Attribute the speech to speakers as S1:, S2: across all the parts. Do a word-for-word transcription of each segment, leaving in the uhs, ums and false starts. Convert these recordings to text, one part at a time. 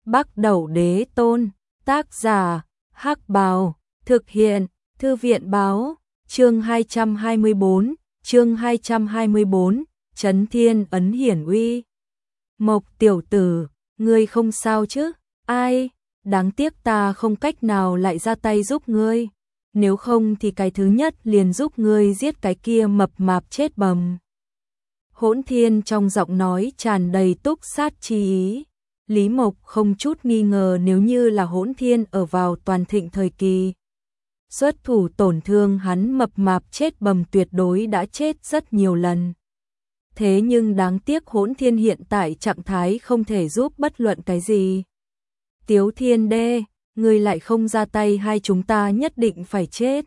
S1: Bắc Đẩu Đế Tôn, tác giả, Hắc Bào, thực hiện, Thư viện báo, chương hai trăm hai mươi bốn, chương hai trăm hai mươi bốn, Chấn Thiên Ấn Hiển Uy. Mộc tiểu tử, ngươi không sao chứ? Ai? Đáng tiếc ta không cách nào lại ra tay giúp ngươi. Nếu không thì cái thứ nhất liền giúp ngươi giết cái kia mập mạp chết bầm. Hỗn Thiên trong giọng nói tràn đầy túc sát chi ý. Lý Mộc không chút nghi ngờ nếu như là Hỗn Thiên ở vào toàn thịnh thời kỳ. Xuất thủ tổn thương hắn mập mạp chết bầm tuyệt đối đã chết rất nhiều lần. Thế nhưng đáng tiếc Hỗn Thiên hiện tại trạng thái không thể giúp bất luận cái gì. Tiếu Thiên Đê, ngươi lại không ra tay hai chúng ta nhất định phải chết.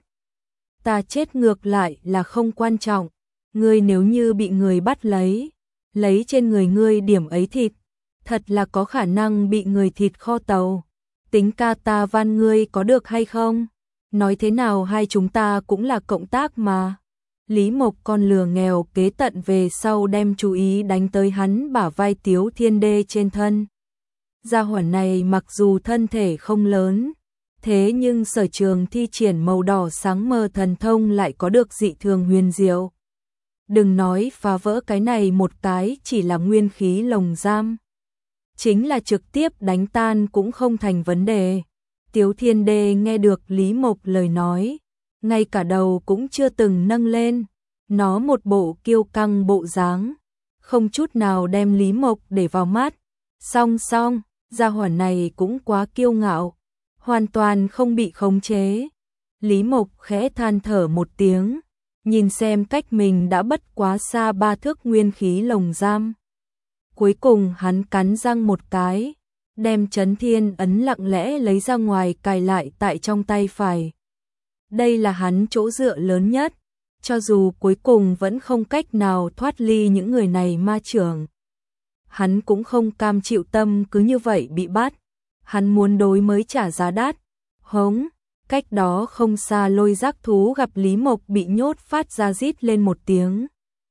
S1: Ta chết ngược lại là không quan trọng. Ngươi nếu như bị người bắt lấy, lấy trên người ngươi điểm ấy thịt, thật là có khả năng bị người thịt kho tàu. Tính ca ta van ngươi có được hay không? Nói thế nào hai chúng ta cũng là cộng tác mà. Lý Mộc con lừa nghèo kế tận về sau đem chú ý đánh tới hắn bả vai Tiếu Thiên Đê trên thân. Gia hỏa này mặc dù thân thể không lớn, thế nhưng sở trường thi triển màu đỏ sáng mờ thần thông lại có được dị thường huyền diệu. Đừng nói phá vỡ cái này một cái chỉ là nguyên khí lồng giam. Chính là trực tiếp đánh tan cũng không thành vấn đề. Tiếu Thiên Đê nghe được Lý Mộc lời nói, ngay cả đầu cũng chưa từng nâng lên. Nó một bộ kiêu căng bộ dáng, không chút nào đem Lý Mộc để vào mắt. Song song, gia hỏa này cũng quá kiêu ngạo, hoàn toàn không bị khống chế. Lý Mộc khẽ than thở một tiếng, nhìn xem cách mình đã bất quá xa ba thước nguyên khí lồng giam. Cuối cùng hắn cắn răng một cái, đem Chấn Thiên Ấn lặng lẽ lấy ra ngoài cài lại tại trong tay phải. Đây là hắn chỗ dựa lớn nhất, cho dù cuối cùng vẫn không cách nào thoát ly những người này ma trưởng. Hắn cũng không cam chịu tâm cứ như vậy bị bắt, hắn muốn đối mới trả giá đắt. Hống, cách đó không xa Lôi Giác thú gặp Lý Mộc bị nhốt phát ra rít lên một tiếng.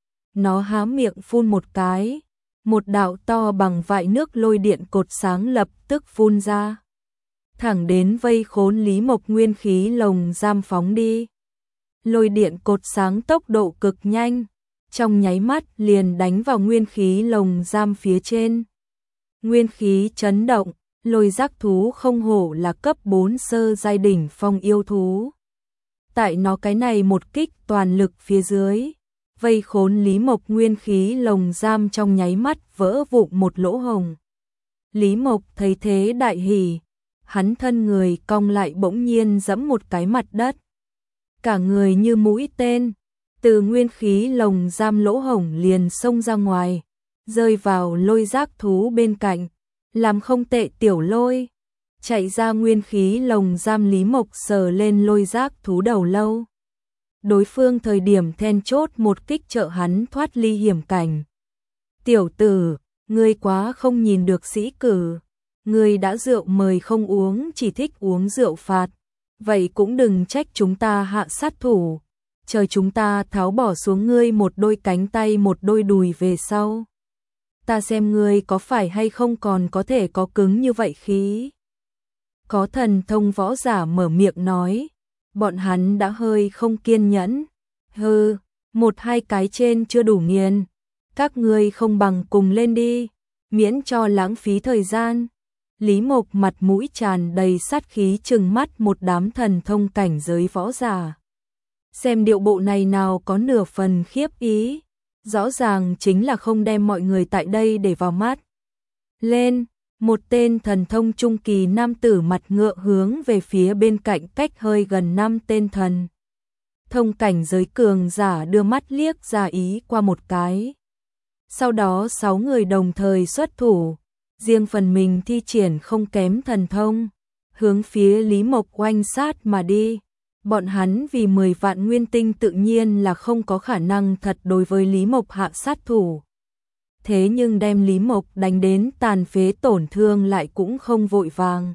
S1: Nó há miệng phun một cái, một đạo to bằng vại nước lôi điện cột sáng lập tức phun ra, thẳng đến vây khốn Lý Mộc nguyên khí lồng giam phóng đi. Lôi điện cột sáng tốc độ cực nhanh, trong nháy mắt liền đánh vào nguyên khí lồng giam phía trên. Nguyên khí chấn động, Lôi Giác thú không hổ là cấp bốn sơ giai đỉnh phong yêu thú. Tại nó cái này một kích toàn lực phía dưới, vây khốn Lý Mộc nguyên khí lồng giam trong nháy mắt vỡ vụn một lỗ hồng. Lý Mộc thấy thế đại hỉ, hắn thân người cong lại bỗng nhiên giẫm một cái mặt đất. Cả người như mũi tên, từ nguyên khí lồng giam lỗ hồng liền xông ra ngoài, rơi vào Lôi Giác thú bên cạnh, làm không tệ tiểu Lôi. Chạy ra nguyên khí lồng giam Lý Mộc sờ lên Lôi Giác thú đầu lâu. Đối phương thời điểm then chốt một kích trợ hắn thoát ly hiểm cảnh. Tiểu tử, ngươi quá không nhìn được sĩ cử. Ngươi đã rượu mời không uống, chỉ thích uống rượu phạt. Vậy cũng đừng trách chúng ta hạ sát thủ. Chờ chúng ta tháo bỏ xuống ngươi một đôi cánh tay một đôi đùi về sau. Ta xem ngươi có phải hay không còn có thể có cứng như vậy khí. Có thần thông võ giả mở miệng nói. Bọn hắn đã hơi không kiên nhẫn. Hừ, một hai cái trên chưa đủ nghiền. Các ngươi không bằng cùng lên đi, miễn cho lãng phí thời gian. Lý Mộc mặt mũi tràn đầy sát khí trừng mắt một đám thần thông cảnh giới võ giả. Xem điệu bộ này nào có nửa phần khiếp ý, rõ ràng chính là không đem mọi người tại đây để vào mắt. Lên, một tên thần thông trung kỳ nam tử mặt ngựa hướng về phía bên cạnh cách hơi gần năm tên thần thông cảnh giới cường giả đưa mắt liếc ra ý qua một cái. Sau đó sáu người đồng thời xuất thủ, riêng phần mình thi triển không kém thần thông, hướng phía Lý Mộc oanh sát mà đi. Bọn hắn vì mười vạn nguyên tinh tự nhiên là không có khả năng thật đối với Lý Mộc hạ sát thủ. Thế nhưng đem Lý Mộc đánh đến tàn phế tổn thương lại cũng không vội vàng.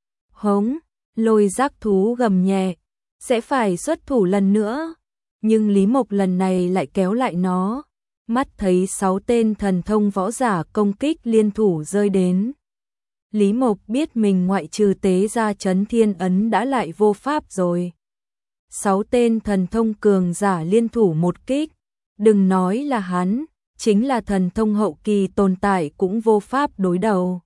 S1: Hống, Lôi Giác thú gầm nhẹ, sẽ phải xuất thủ lần nữa. Nhưng Lý Mộc lần này lại kéo lại nó. Mắt thấy sáu tên thần thông võ giả công kích liên thủ rơi đến. Lý Mộc biết mình ngoại trừ tế ra Chấn Thiên Ấn đã lại vô pháp rồi. Sáu tên thần thông cường giả liên thủ một kích, đừng nói là hắn, chính là thần thông hậu kỳ tồn tại cũng vô pháp đối đầu.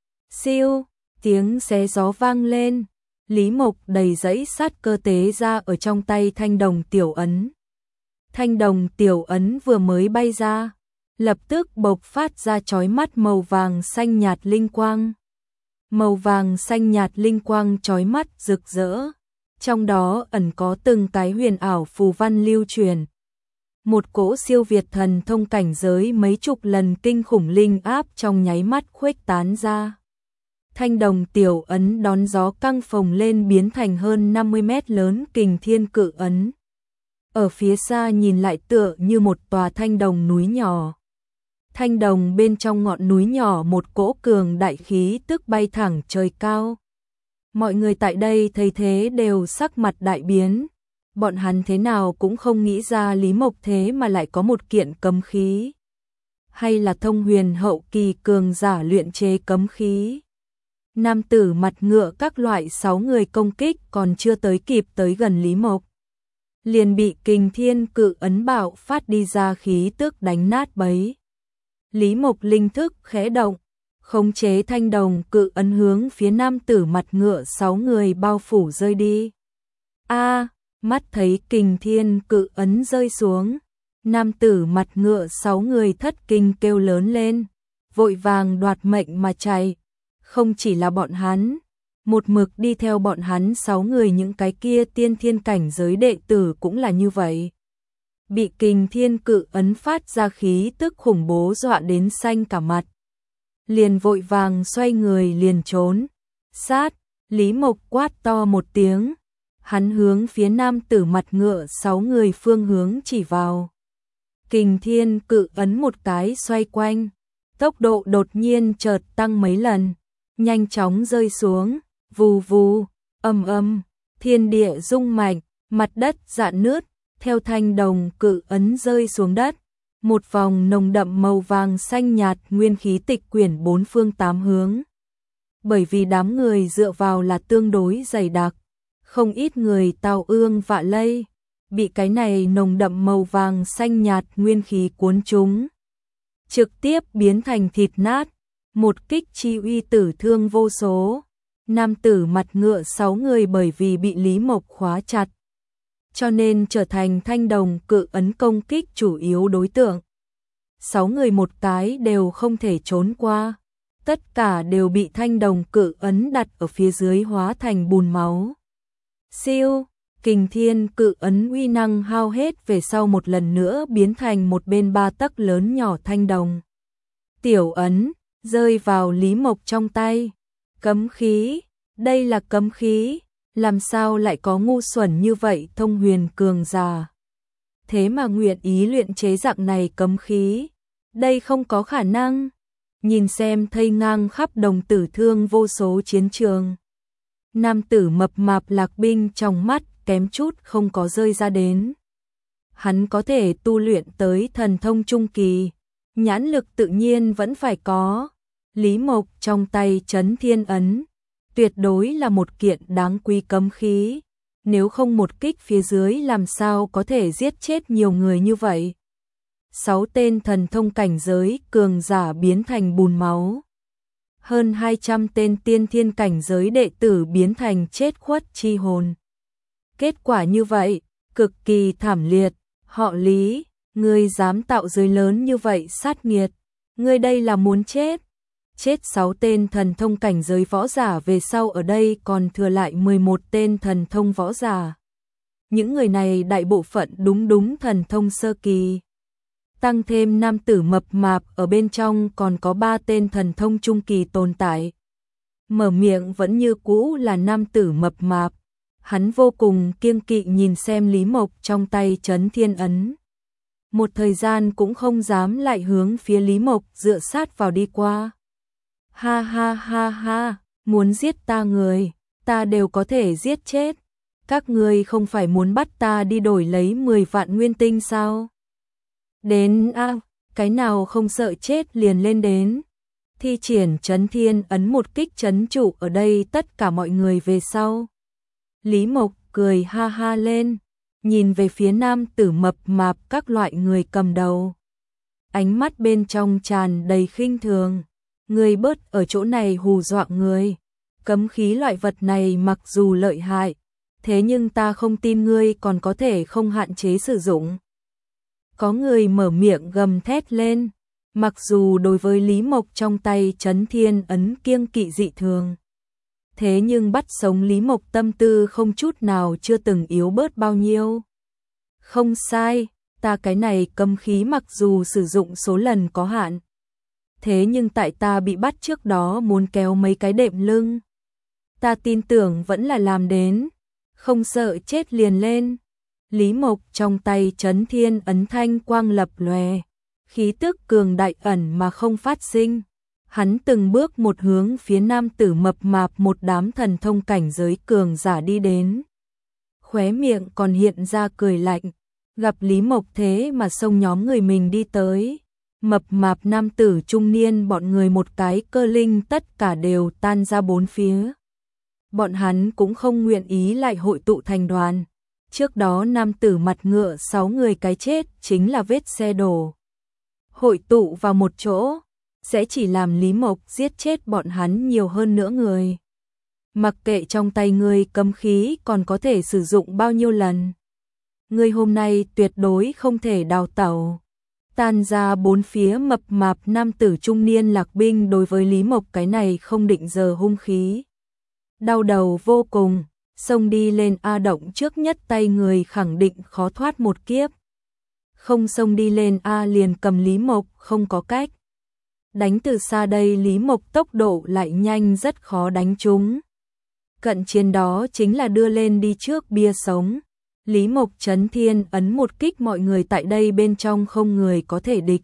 S1: Siêu, tiếng xé gió vang lên, Lý Mộc đầy dẫy sát cơ tế ra ở trong tay thanh đồng tiểu ấn. Thanh đồng tiểu ấn vừa mới bay ra, lập tức bộc phát ra chói mắt màu vàng xanh nhạt linh quang. Màu vàng xanh nhạt linh quang chói mắt rực rỡ, trong đó ẩn có từng cái huyền ảo phù văn lưu truyền. Một cỗ siêu việt thần thông cảnh giới mấy chục lần kinh khủng linh áp trong nháy mắt khuếch tán ra. Thanh đồng tiểu ấn đón gió căng phồng lên biến thành hơn năm mươi mét lớn kình thiên cự ấn. Ở phía xa nhìn lại tựa như một tòa thanh đồng núi nhỏ. Thanh đồng bên trong ngọn núi nhỏ một cỗ cường đại khí tức bay thẳng trời cao. Mọi người tại đây thấy thế đều sắc mặt đại biến. Bọn hắn thế nào cũng không nghĩ ra Lý Mộc thế mà lại có một kiện cấm khí. Hay là thông huyền hậu kỳ cường giả luyện chế cấm khí. Nam tử mặt ngựa các loại sáu người công kích còn chưa tới kịp tới gần Lý Mộc. Liền bị kình thiên cự ấn bạo phát đi ra khí tức đánh nát bấy. Lý Mộc linh thức khẽ động, khống chế thanh đồng cự ấn hướng phía nam tử mặt ngựa sáu người bao phủ rơi đi. A, mắt thấy kình thiên cự ấn rơi xuống, nam tử mặt ngựa sáu người thất kinh kêu lớn lên, vội vàng đoạt mệnh mà chạy. Không chỉ là bọn hắn, một mực đi theo bọn hắn sáu người những cái kia tiên thiên cảnh giới đệ tử cũng là như vậy. Bị kình thiên cự ấn phát ra khí tức khủng bố dọa đến xanh cả mặt. Liền vội vàng xoay người liền trốn. Sát, Lý Mộc quát to một tiếng. Hắn hướng phía nam tử mặt ngựa sáu người phương hướng chỉ vào. Kình thiên cự ấn một cái xoay quanh. Tốc độ đột nhiên chợt tăng mấy lần. Nhanh chóng rơi xuống. Vù vù, âm âm, thiên địa rung mạnh, mặt đất rạn nứt. Theo thanh đồng cự ấn rơi xuống đất, một vòng nồng đậm màu vàng xanh nhạt nguyên khí tịch quyển bốn phương tám hướng. Bởi vì đám người dựa vào là tương đối dày đặc, không ít người tao ương vạ lây, bị cái này nồng đậm màu vàng xanh nhạt nguyên khí cuốn trúng, trực tiếp biến thành thịt nát, một kích chi uy tử thương vô số. Nam tử mặt ngựa sáu người bởi vì bị Lý Mộc khóa chặt, cho nên trở thành thanh đồng cự ấn công kích chủ yếu đối tượng. Sáu người một cái đều không thể trốn qua, tất cả đều bị thanh đồng cự ấn đặt ở phía dưới hóa thành bùn máu. Siêu, kình thiên cự ấn uy năng hao hết về sau một lần nữa biến thành một bên ba tấc lớn nhỏ thanh đồng. Tiểu ấn, rơi vào Lý Mộc trong tay. Cấm khí, đây là cấm khí. Làm sao lại có ngu xuẩn như vậy thông huyền cường giả. Thế mà nguyện ý luyện chế dạng này cấm khí. Đây không có khả năng. Nhìn xem thây ngang khắp đồng tử thương vô số chiến trường. Nam tử mập mạp Lạc Binh trong mắt kém chút không có rơi ra đến. Hắn có thể tu luyện tới thần thông trung kỳ. Nhãn lực tự nhiên vẫn phải có. Lý Mộc trong tay Chấn Thiên Ấn. Tuyệt đối là một kiện đáng quý cấm khí, nếu không một kích phía dưới làm sao có thể giết chết nhiều người như vậy. Sáu tên thần thông cảnh giới cường giả biến thành bùn máu. Hơn hai trăm tên tiên thiên cảnh giới đệ tử biến thành chết khuất chi hồn. Kết quả như vậy, cực kỳ thảm liệt. Họ Lý, ngươi dám tạo giới lớn như vậy sát nghiệt, ngươi đây là muốn chết. Chết sáu tên thần thông cảnh giới võ giả về sau ở đây còn thừa lại mười một tên thần thông võ giả. Những người này đại bộ phận đúng đúng thần thông sơ kỳ. Tăng thêm nam tử mập mạp ở bên trong còn có ba tên thần thông trung kỳ tồn tại. Mở miệng vẫn như cũ là nam tử mập mạp. Hắn vô cùng kiêng kỵ nhìn xem Lý Mộc trong tay Chấn Thiên Ấn. Một thời gian cũng không dám lại hướng phía Lý Mộc dựa sát vào đi qua. Ha ha ha ha, muốn giết ta người, ta đều có thể giết chết. Các ngươi không phải muốn bắt ta đi đổi lấy mười vạn nguyên tinh sao? Đến a, à, cái nào không sợ chết liền lên đến. thi triển Chấn Thiên ấn một kích trấn trụ ở đây tất cả mọi người về sau. Lý Mộc cười ha ha lên, nhìn về phía nam tử mập mạp các loại người cầm đầu. Ánh mắt bên trong tràn đầy khinh thường, ngươi bớt ở chỗ này hù dọa người. Cấm khí loại vật này mặc dù lợi hại, thế nhưng ta không tin ngươi còn có thể không hạn chế sử dụng. Có người mở miệng gầm thét lên, mặc dù đối với Lý Mộc trong tay Chấn Thiên ấn kiêng kỵ dị thường. Thế nhưng bắt sống Lý Mộc tâm tư không chút nào chưa từng yếu bớt bao nhiêu. Không sai, ta cái này cấm khí mặc dù sử dụng số lần có hạn. Thế nhưng tại ta bị bắt trước đó muốn kéo mấy cái đệm lưng. Ta tin tưởng vẫn là làm đến, không sợ chết liền lên. Lý Mộc trong tay Chấn Thiên ấn thanh quang lập lòe, khí tức cường đại ẩn mà không phát sinh. Hắn từng bước một hướng phía nam tử mập mạp một đám thần thông cảnh giới cường giả đi đến. Khóe miệng còn hiện ra cười lạnh, gặp Lý Mộc thế mà xông nhóm người mình đi tới. Mập mạp nam tử trung niên bọn người một cái cơ linh tất cả đều tan ra bốn phía. Bọn hắn cũng không nguyện ý lại hội tụ thành đoàn. Trước đó nam tử mặt ngựa sáu người cái chết chính là vết xe đổ. Hội tụ vào một chỗ, sẽ chỉ làm Lý Mộc giết chết bọn hắn nhiều hơn nữa người. Mặc kệ trong tay ngươi cấm khí còn có thể sử dụng bao nhiêu lần. Ngươi hôm nay tuyệt đối không thể đào tẩu. Tan ra bốn phía mập mạp nam tử trung niên lạc binh đối với Lý Mộc cái này không định giờ hung khí. Đau đầu vô cùng, xông đi lên A động trước nhất tay người khẳng định khó thoát một kiếp. Không xông đi lên A liền cầm Lý Mộc không có cách. Đánh từ xa đây Lý Mộc tốc độ lại nhanh rất khó đánh trúng. Cận chiến đó chính là đưa lên đi trước bia sống. Lý Mộc Chấn Thiên ấn một kích mọi người tại đây bên trong không người có thể địch.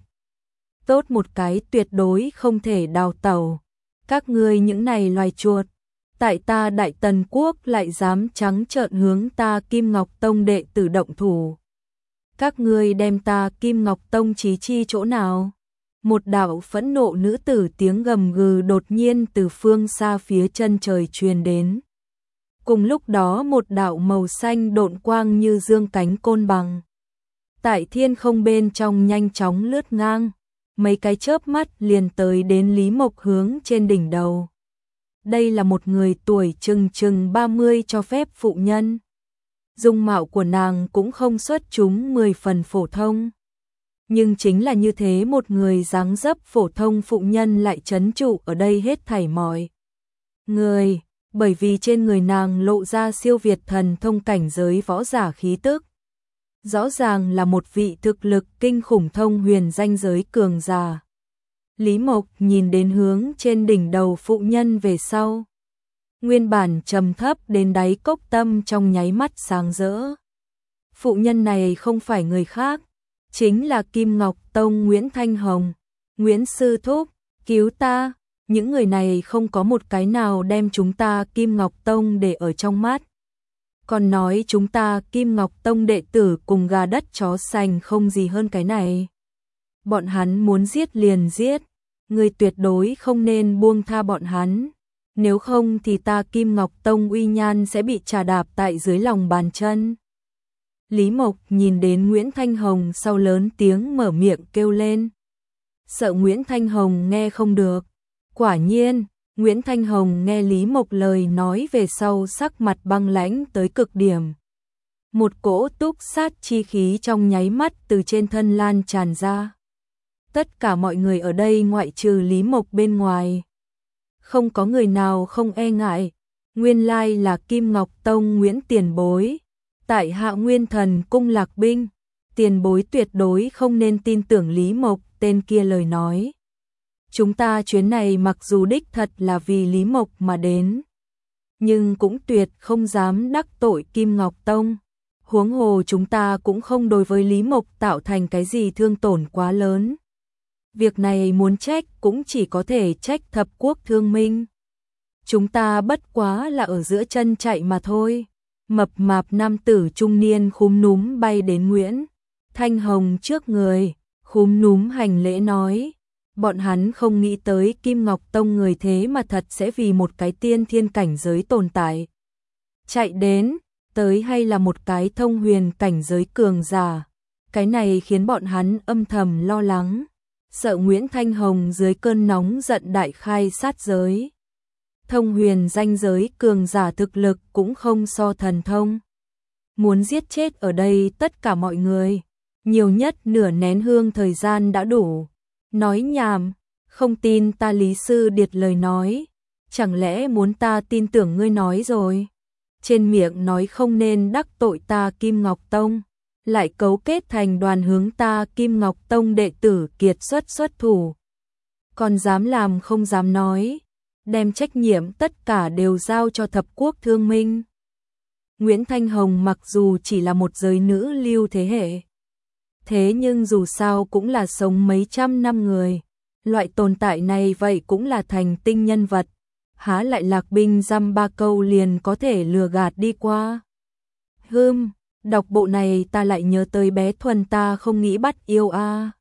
S1: Tốt một cái tuyệt đối không thể đào tẩu. Các ngươi những này loài chuột. Tại ta Đại Tần Quốc lại dám trắng trợn hướng ta Kim Ngọc Tông đệ tử động thủ. Các ngươi đem ta Kim Ngọc Tông chí chi chỗ nào? Một đạo phẫn nộ nữ tử tiếng gầm gừ đột nhiên từ phương xa phía chân trời truyền đến. Cùng lúc đó một đạo màu xanh độn quang như dương cánh côn bằng. Tại thiên không bên trong nhanh chóng lướt ngang, mấy cái chớp mắt liền tới đến Lý Mộc hướng trên đỉnh đầu. Đây là một người tuổi chừng chừng ba mươi cho phép phụ nhân. Dung mạo của nàng cũng không xuất chúng mười phần phổ thông. Nhưng chính là như thế một người dáng dấp phổ thông phụ nhân lại trấn trụ ở đây hết thảy mọi người, bởi vì trên người nàng lộ ra siêu việt thần thông cảnh giới võ giả khí tức. Rõ ràng là một vị thực lực kinh khủng thông huyền danh giới cường giả. Lý Mộc nhìn đến hướng trên đỉnh đầu phụ nhân về sau. Nguyên bản trầm thấp đến đáy cốc tâm trong nháy mắt sáng rỡ. Phụ nhân này không phải người khác, chính là Kim Ngọc Tông Nguyễn Thanh Hồng. Nguyễn Sư Thúc, cứu ta, những người này không có một cái nào đem chúng ta Kim Ngọc Tông để ở trong mắt. Còn nói chúng ta Kim Ngọc Tông đệ tử cùng gà đất chó sành không gì hơn cái này. Bọn hắn muốn giết liền giết, người tuyệt đối không nên buông tha bọn hắn. Nếu không thì ta Kim Ngọc Tông uy nhan sẽ bị trà đạp tại dưới lòng bàn chân. Lý Mộc nhìn đến Nguyễn Thanh Hồng sau lớn tiếng mở miệng kêu lên. Sợ Nguyễn Thanh Hồng nghe không được. Quả nhiên, Nguyễn Thanh Hồng nghe Lý Mộc lời nói về sau sắc mặt băng lãnh tới cực điểm. Một cỗ túc sát chi khí trong nháy mắt từ trên thân lan tràn ra. Tất cả mọi người ở đây ngoại trừ Lý Mộc bên ngoài. Không có người nào không e ngại. Nguyên lai là Kim Ngọc Tông Nguyễn Tiền Bối. Tại Hạ Nguyên Thần cung lạc binh. Tiền Bối tuyệt đối không nên tin tưởng Lý Mộc tên kia lời nói. Chúng ta chuyến này mặc dù đích thật là vì Lý Mộc mà đến, nhưng cũng tuyệt không dám đắc tội Kim Ngọc Tông. Huống hồ chúng ta cũng không đối với Lý Mộc tạo thành cái gì thương tổn quá lớn. Việc này muốn trách cũng chỉ có thể trách thập quốc thương minh. Chúng ta bất quá là ở giữa chân chạy mà thôi. Mập mạp nam tử trung niên khúm núm bay đến Nguyễn Thanh Hồng trước người, khúm núm hành lễ nói. Bọn hắn không nghĩ tới Kim Ngọc Tông người thế mà thật sẽ vì một cái tiên thiên cảnh giới tồn tại chạy đến, tới hay là một cái thông huyền cảnh giới cường giả. Cái này khiến bọn hắn âm thầm lo lắng, sợ Nguyễn Thanh Hồng dưới cơn nóng giận đại khai sát giới. Thông huyền danh giới cường giả thực lực cũng không so thần thông. Muốn giết chết ở đây tất cả mọi người, nhiều nhất nửa nén hương thời gian đã đủ. Nói nhảm, không tin ta Lý Sư Điệt lời nói, chẳng lẽ muốn ta tin tưởng ngươi nói rồi? Trên miệng nói không nên đắc tội ta Kim Ngọc Tông, lại cấu kết thành đoàn hướng ta Kim Ngọc Tông đệ tử kiệt xuất xuất thủ. Còn dám làm không dám nói, đem trách nhiệm tất cả đều giao cho thập quốc thương minh. Nguyễn Thanh Hồng mặc dù chỉ là một giới nữ lưu thế hệ, thế nhưng dù sao cũng là sống mấy trăm năm người, loại tồn tại này vậy cũng là thành tinh nhân vật, há lại lạc binh dăm ba câu liền có thể lừa gạt đi qua. Hừm, đọc bộ này ta lại nhớ tới bé Thuần ta không nghĩ bắt yêu a.